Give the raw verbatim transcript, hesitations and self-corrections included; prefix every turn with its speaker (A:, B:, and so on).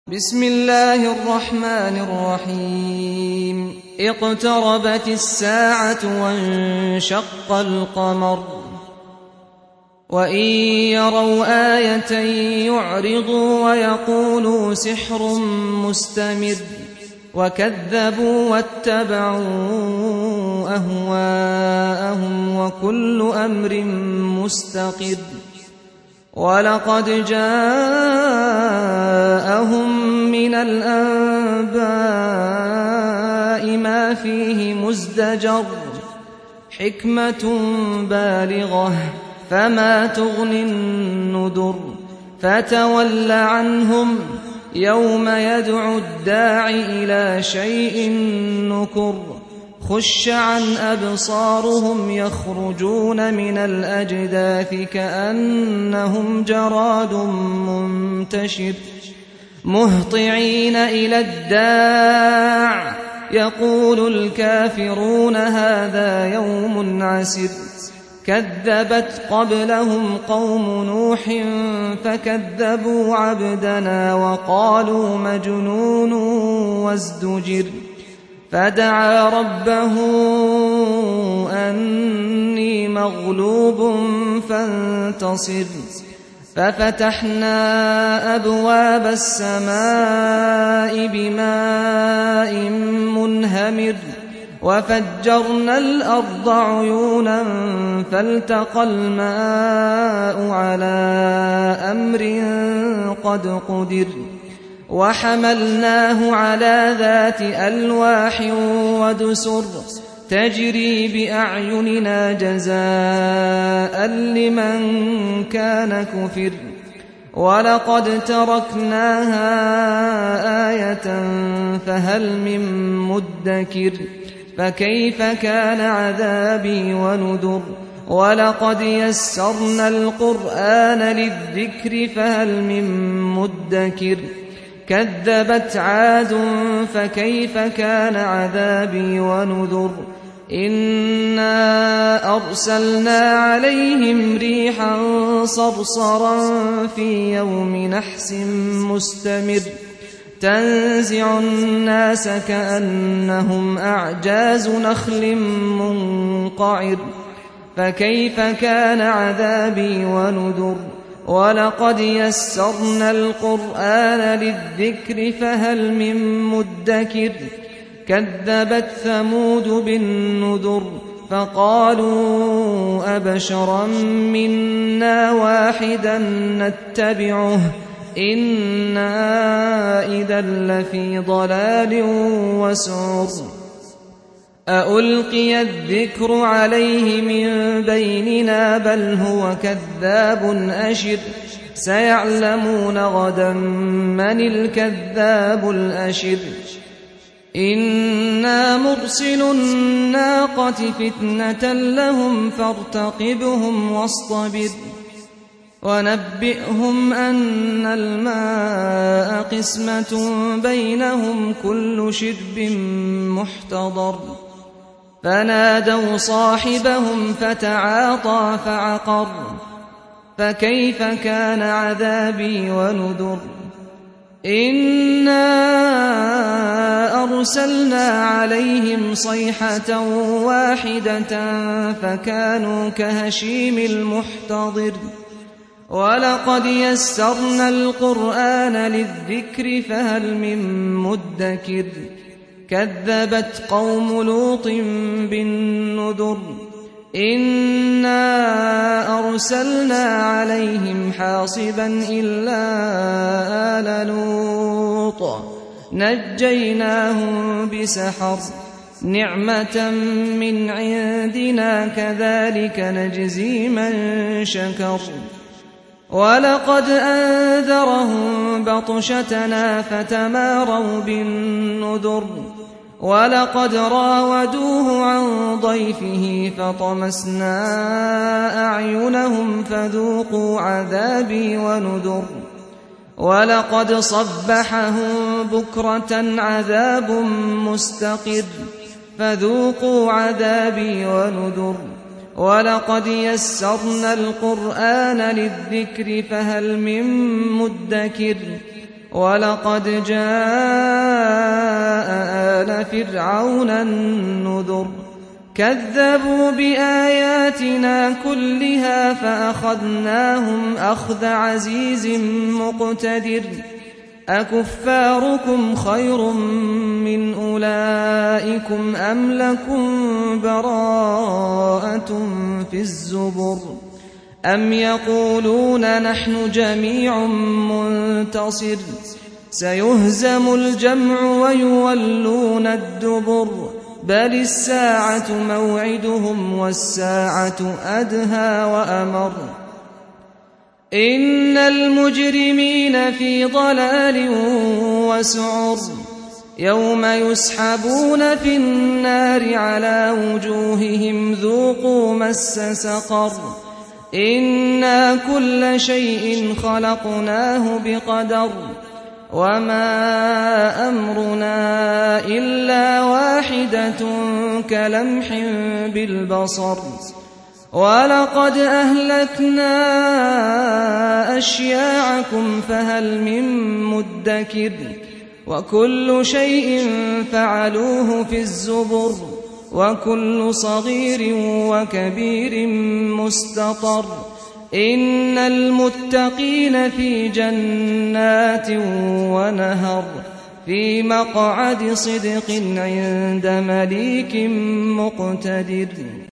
A: بسم الله الرحمن الرحيم اقتربت الساعة وانشق القمر وإن يروا آية يعرضوا ويقولوا سحر مستمر وكذبوا واتبعوا أهواءهم وكل أمر مستقر ولقد جاءهم من الأنباء ما فيه مزدجر حكمة بالغة فما تغني النذر فتول عنهم يوم يدعو الداع إلى شيء نكر خش عن أبصارهم يخرجون من الأجداث كأنهم جراد منتشر مهطعين إلى الداع يقول الكافرون هذا يوم عسر كذبت قبلهم قوم نوح فكذبوا عبدنا وقالوا مجنون وازدجر فدعا ربه أني مغلوب فانتصر ففتحنا أبواب السماء بماء منهمر وفجرنا الأرض عيونا فالتقى الماء على أمر قد قدر وحملناه على ذات ألواح ودسر تجري بأعيننا جزاء لمن كان كفر ولقد تركناها آية فهل من مدكر فكيف كان عذابي ونذر ولقد يسرنا القرآن للذكر فهل من مدكر كذبت عاد فكيف كان عذابي ونذر إنا أرسلنا عليهم ريحا صرصرا في يوم نحس مستمر تنزع الناس كأنهم أعجاز نخل منقعر فكيف كان عذابي ونذر ولقد يسرنا القرآن للذكر فهل من مدكر كذبت ثمود بالنذر فقالوا أبشرا منا واحدا نتبعه إنا إذا لفي ضلال وسعر أألقي الذكر عليه من بيننا بل هو كذاب أشر سيعلمون غدا من الكذاب الأشر إنا مرسل الناقة فتنة لهم فارتقبهم واصطبر ونبئهم أن الماء قسمة بينهم كل شرب محتضر فنادوا صاحبهم فتعاطى فعقر فكيف كان عذابي ونذر إنا أرسلنا عليهم صيحة واحدة فكانوا كهشيم المحتضر ولقد يسرنا القرآن للذكر فهل من مدكر كذبت قوم لوط بالنذر إنا أرسلنا عليهم حاصبا إلا آل لوط نجيناهم بسحر نعمة من عندنا كذلك نجزي من شكر ولقد أنذرهم بطشتنا فتماروا بالنذر ولقد راودوه عن ضيفه فطمسنا أعينهم فذوقوا عذابي ونذر ولقد صبحهم بكرة عذاب مستقر فذوقوا عذابي ونذر ولقد يسرنا القرآن للذكر فهل من مدكر ولقد جاء آل فرعون النذر كذبوا بآياتنا كلها فأخذناهم أخذ عزيز مقتدر أكفاركم خير من أولئكم أم لكم براءة في الزبر أم يقولون نحن جميع منتصر سيهزم الجمع ويولون الدبر بل الساعة موعدهم والساعة أدهى وأمر إن المجرمين في ضلال وسعر يوم يسحبون في النار على وجوههم ذوقوا مس سقر إنا كل شيء خلقناه بقدر وما أمرنا إلا واحدة كلمح بالبصر ولقد أهلكنا أشياعكم فهل من مدكر وكل شيء فعلوه في الزبر وكل صغير وكبير مستطر إن المتقين في جنات ونهر في مقعد صدق عند مليك مقتدر.